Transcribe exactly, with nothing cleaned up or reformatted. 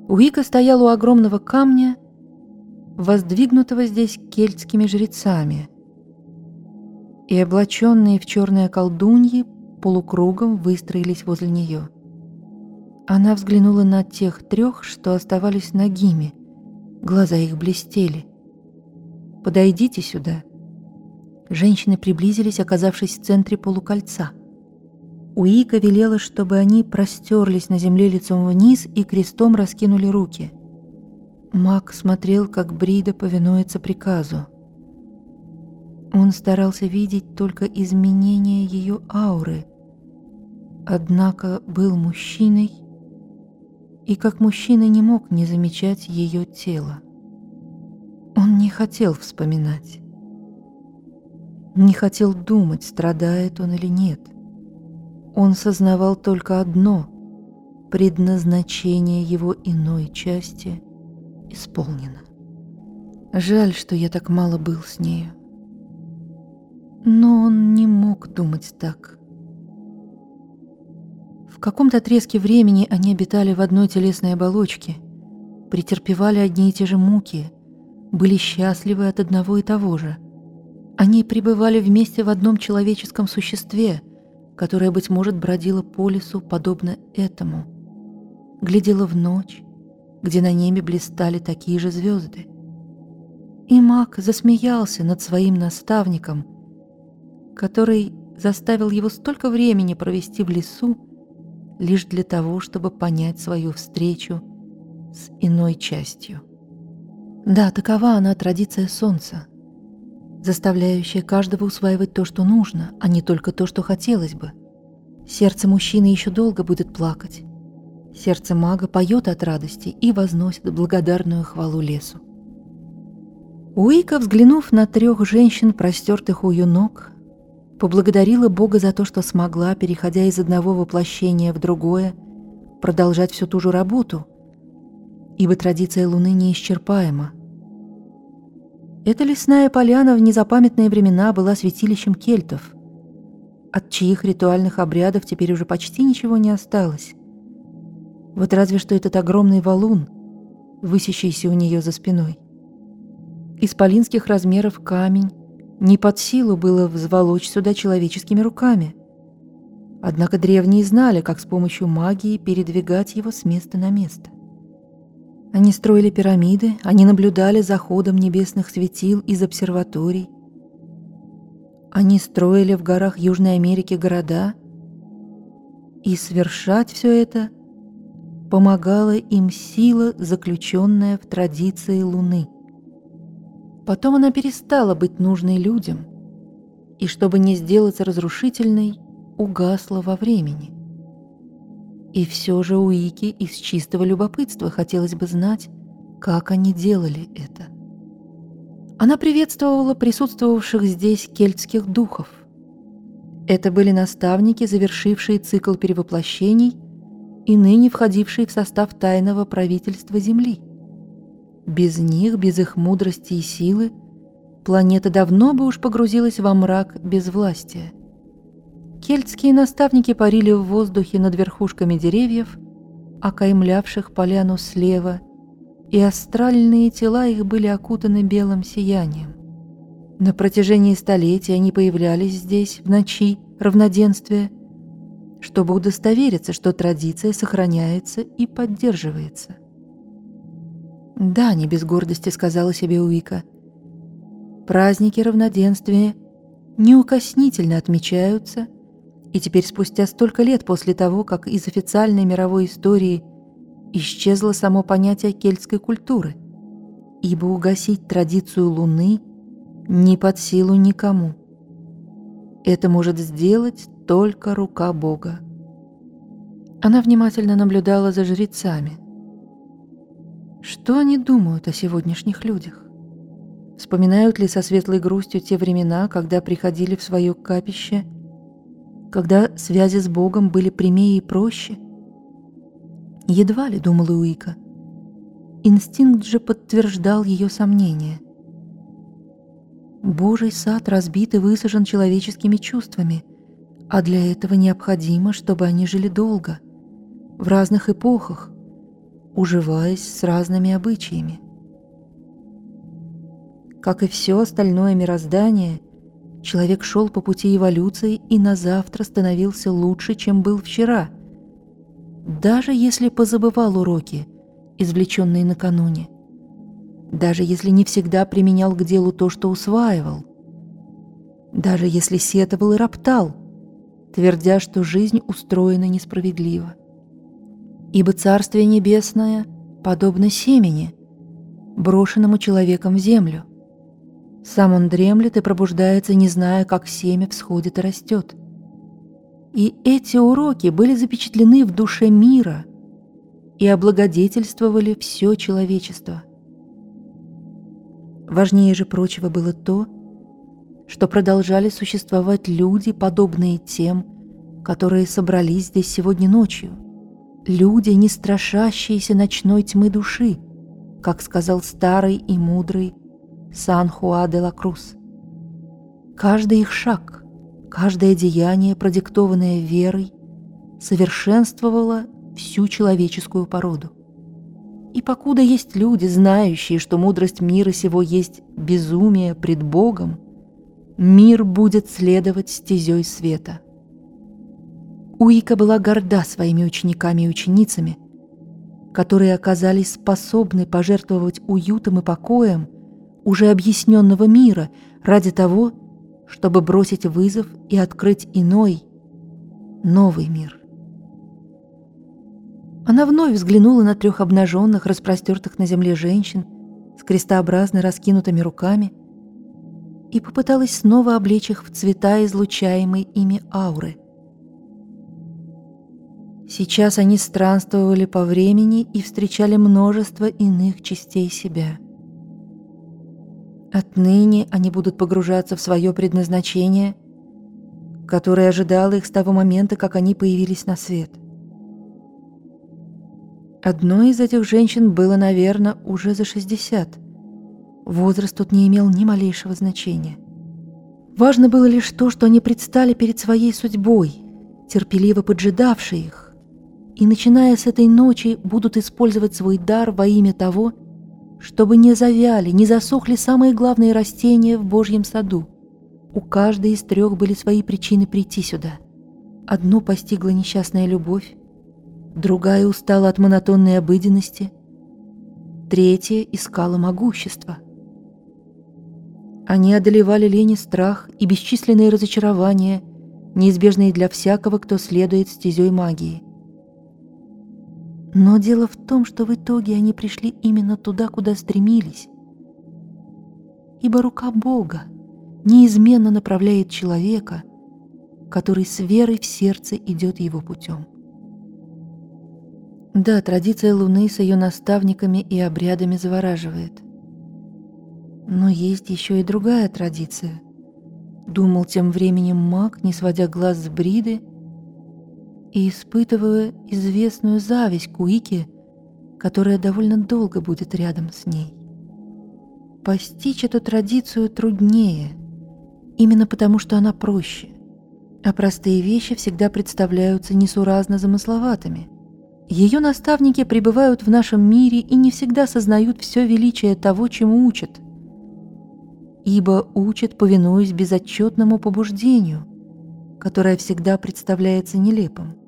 Уика стоял у огромного камня, воздвигнутого здесь кельтскими жрецами, и облаченные в черные колдуньи полукругом выстроились возле нее. Она взглянула на тех трех, что оставались нагими. Глаза их блестели. «Подойдите сюда». Женщины приблизились, оказавшись в центре полукольца. Уика велела, чтобы они простерлись на земле лицом вниз и крестом раскинули руки. Маг смотрел, как Брида повинуется приказу. Он старался видеть только изменения ее ауры, однако был мужчиной, и как мужчина не мог не замечать ее тело. Он не хотел вспоминать, не хотел думать, страдает он или нет. Он сознавал только одно — предназначение его иной части исполнено. Жаль, что я так мало был с нею. Но он не мог думать так. В каком-то отрезке времени они обитали в одной телесной оболочке, претерпевали одни и те же муки, были счастливы от одного и того же. Они пребывали вместе в одном человеческом существе, которое, быть может, бродило по лесу, подобно этому, глядело в ночь, где на небе блистали такие же звезды. И маг засмеялся над своим наставником, который заставил его столько времени провести в лесу лишь для того, чтобы понять свою встречу с иной частью. Да, такова она, традиция солнца, заставляющая каждого усваивать то, что нужно, а не только то, что хотелось бы. Сердце мужчины еще долго будет плакать. Сердце мага поет от радости и возносит благодарную хвалу лесу. Уика, взглянув на трех женщин, простертых у ее ног, поблагодарила Бога за то, что смогла, переходя из одного воплощения в другое, продолжать всю ту же работу, ибо традиция Луны неисчерпаема. Эта лесная поляна в незапамятные времена была святилищем кельтов, от чьих ритуальных обрядов теперь уже почти ничего не осталось. Вот разве что этот огромный валун, высящийся у нее за спиной. Исполинских размеров камень не под силу было взволочь сюда человеческими руками. Однако древние знали, как с помощью магии передвигать его с места на место. Они строили пирамиды, они наблюдали за ходом небесных светил из обсерваторий. Они строили в горах Южной Америки города, и совершать все это помогала им сила, заключенная в традиции Луны. Потом она перестала быть нужной людям, и, чтобы не сделаться разрушительной, угасла во времени. И все же Уике из чистого любопытства хотелось бы знать, как они делали это. Она приветствовала присутствовавших здесь кельтских духов. Это были наставники, завершившие цикл перевоплощений и ныне входившие в состав тайного правительства Земли. Без них, без их мудрости и силы, планета давно бы уж погрузилась во мрак безвластия. Кельтские наставники парили в воздухе над верхушками деревьев, окаймлявших поляну слева, и астральные тела их были окутаны белым сиянием. На протяжении столетий они появлялись здесь в ночи равноденствия, чтобы удостовериться, что традиция сохраняется и поддерживается. «Да», — не без гордости сказала себе Уика, — «праздники равноденствия неукоснительно отмечаются, и теперь спустя столько лет после того, как из официальной мировой истории исчезло само понятие кельтской культуры, ибо угасить традицию Луны не под силу никому. Это может сделать только рука Бога». Она внимательно наблюдала за жрецами. Что они думают о сегодняшних людях? Вспоминают ли со светлой грустью те времена, когда приходили в свое капище, когда связи с Богом были прямее и проще? Едва ли, думала Уика. Инстинкт же подтверждал ее сомнения. Божий сад разбит и высажен человеческими чувствами, а для этого необходимо, чтобы они жили долго, в разных эпохах, уживаясь с разными обычаями. Как и все остальное мироздание, человек шел по пути эволюции и на завтра становился лучше, чем был вчера, даже если позабывал уроки, извлеченные накануне, даже если не всегда применял к делу то, что усваивал, даже если сетовал и роптал, твердя, что жизнь устроена несправедливо. Ибо Царствие Небесное подобно семени, брошенному человеком в землю. Сам он дремлет и пробуждается, не зная, как семя всходит и растет. И эти уроки были запечатлены в душе мира и облагодетельствовали все человечество. Важнее же прочего было то, что продолжали существовать люди, подобные тем, которые собрались здесь сегодня ночью. Люди, не страшащиеся ночной тьмы души, как сказал старый и мудрый Сан-Хуа де ла Крус. Каждый их шаг, каждое деяние, продиктованное верой, совершенствовало всю человеческую породу. И покуда есть люди, знающие, что мудрость мира сего есть безумие пред Богом, мир будет следовать стезей света. Уика была горда своими учениками и ученицами, которые оказались способны пожертвовать уютом и покоем уже объясненного мира ради того, чтобы бросить вызов и открыть иной, новый мир. Она вновь взглянула на трех обнаженных, распростертых на земле женщин с крестообразно раскинутыми руками и попыталась снова облечь их в цвета излучаемой ими ауры. Сейчас они странствовали по времени и встречали множество иных частей себя. Отныне они будут погружаться в свое предназначение, которое ожидало их с того момента, как они появились на свет. Одной из этих женщин было, наверное, уже за шестьдесят. Возраст тут не имел ни малейшего значения. Важно было лишь то, что они предстали перед своей судьбой, терпеливо поджидавшей их, и, начиная с этой ночи, будут использовать свой дар во имя того, чтобы не завяли, не засохли самые главные растения в Божьем саду. У каждой из трех были свои причины прийти сюда. Одну постигла несчастная любовь, другая устала от монотонной обыденности, третья искала могущества. Они одолевали лень и страх и бесчисленные разочарования, неизбежные для всякого, кто следует стезей магии. Но дело в том, что в итоге они пришли именно туда, куда стремились. Ибо рука Бога неизменно направляет человека, который с верой в сердце идет его путем. Да, традиция Луны с ее наставниками и обрядами завораживает. Но есть еще и другая традиция, думал тем временем маг, не сводя глаз с Бриды и испытывая известную зависть к Уике, которая довольно долго будет рядом с ней. Постичь эту традицию труднее, именно потому что она проще, а простые вещи всегда представляются несуразно замысловатыми. Ее наставники пребывают в нашем мире и не всегда сознают все величие того, чему учат, ибо учат, повинуясь безотчетному побуждению, которое всегда представляется нелепым.